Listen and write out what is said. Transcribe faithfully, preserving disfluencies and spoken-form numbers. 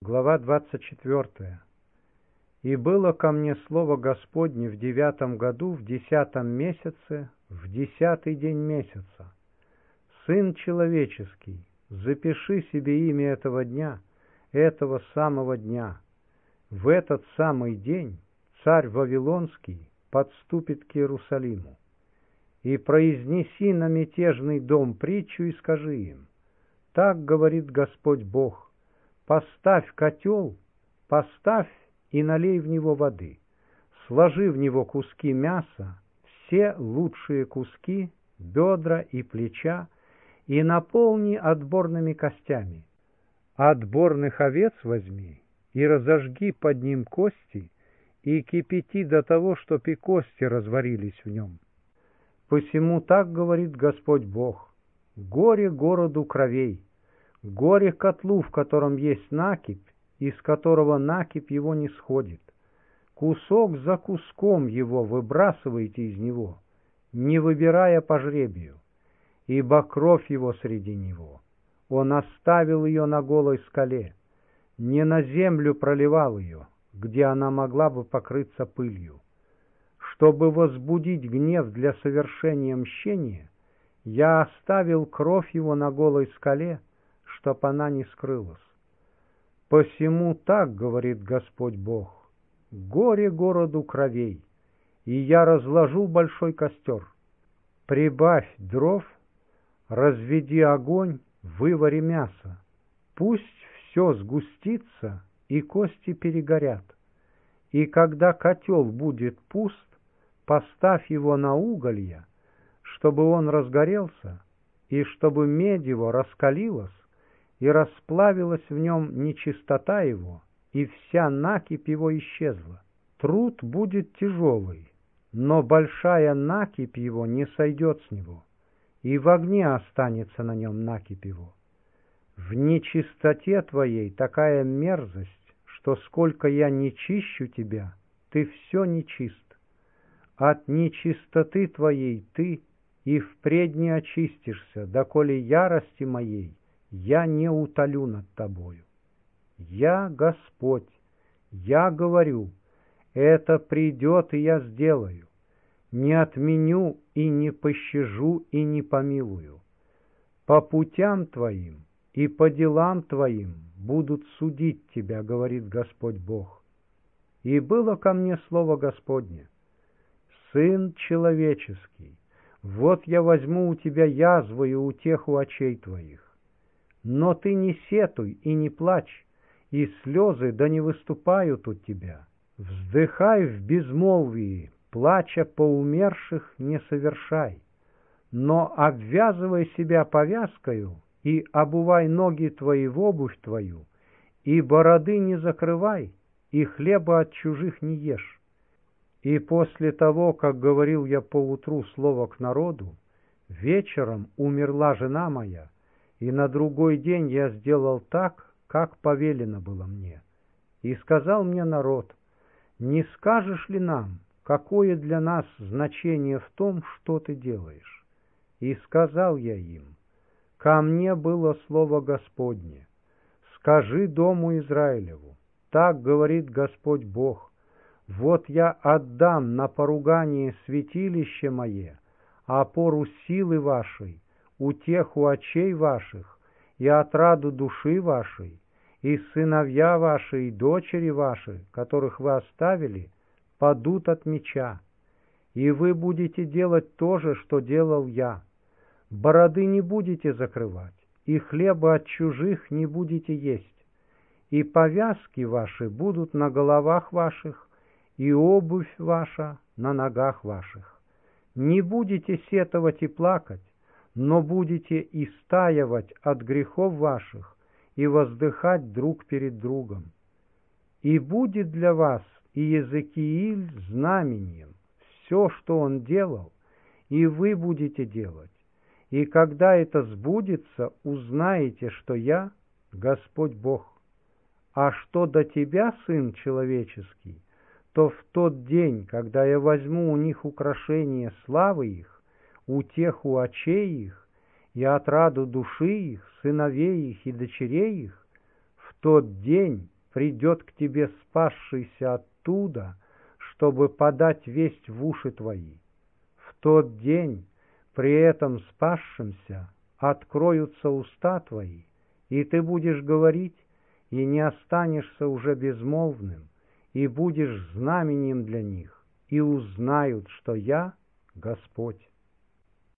Глава двадцать четвёртая. «И было ко мне слово Господне в девятом году, в десятом месяце, в десятый день месяца. Сын человеческий, запиши себе имя этого дня, этого самого дня. В этот самый день царь Вавилонский подступит к Иерусалиму. И произнеси на мятежный дом притчу и скажи им: так говорит Господь Бог. Поставь котел, поставь и налей в него воды, сложи в него куски мяса, все лучшие куски, бедра и плеча, и наполни отборными костями. Отборных овец возьми и разожги под ним кости, и кипяти до того, чтоб и кости разварились в нем. Посему так говорит Господь Бог: горе городу кровей, горе котлу, в котором есть накипь, из которого накипь его не сходит. Кусок за куском его выбрасывайте из него, не выбирая по жребию, ибо кровь его среди него. Он оставил ее на голой скале, не на землю проливал ее, где она могла бы покрыться пылью. Чтобы возбудить гнев для совершения мщения, я оставил кровь его на голой скале, чтоб она не скрылась. Посему так говорит Господь Бог: горе городу кровей, и я разложу большой костер. Прибавь дров, разведи огонь, вывари мясо. Пусть все сгустится, и кости перегорят. И когда котел будет пуст, поставь его на уголья, чтобы он разгорелся, и чтобы медь его раскалилась, и расплавилась в нем нечистота его, и вся накипь его исчезла. Труд будет тяжелый, но большая накипь его не сойдет с него, и в огне останется на нем накипь его. В нечистоте твоей такая мерзость, что сколько я не чищу тебя, ты все нечист. От нечистоты твоей ты и впредь не очистишься, доколе ярости моей я не утолю над тобою. Я Господь, я говорю, это придет, и я сделаю. Не отменю и не пощажу и не помилую. По путям твоим и по делам твоим будут судить тебя, говорит Господь Бог. И было ко мне слово Господне: Сын человеческий, вот я возьму у тебя язву и утеху очей твоих. Но ты не сетуй и не плачь, и слезы да не выступают у тебя. Вздыхай в безмолвии, плача по умерших не совершай. Но обвязывай себя повязкою и обувай ноги твои в обувь твою, и бороды не закрывай, и хлеба от чужих не ешь. И после того, как говорил я поутру слово к народу, вечером умерла жена моя, и на другой день я сделал так, как повелено было мне. И сказал мне народ: не скажешь ли нам, какое для нас значение в том, что ты делаешь? И сказал я им: ко мне было слово Господне: скажи дому Израилеву, так говорит Господь Бог: вот я отдам на поругание святилище мое, опору силы вашей, утеху очей ваших и отраду души вашей, и сыновья ваши и дочери ваши, которых вы оставили, падут от меча. И вы будете делать то же, что делал я. Бороды не будете закрывать, и хлеба от чужих не будете есть, и повязки ваши будут на головах ваших, и обувь ваша на ногах ваших. Не будете сетовать и плакать, но будете истаивать от грехов ваших и воздыхать друг перед другом. И будет для вас и Иезекииль знамением, все, что он делал, и вы будете делать. И когда это сбудется, узнаете, что я Господь Бог. А что до тебя, сын человеческий, то в тот день, когда я возьму у них украшение славы их, утеху очей их и отраду души их, сыновей их и дочерей их, в тот день придет к тебе спасшийся оттуда, чтобы подать весть в уши твои. В тот день при этом спасшемся откроются уста твои, и ты будешь говорить, и не останешься уже безмолвным, и будешь знаменем для них, и узнают, что я Господь.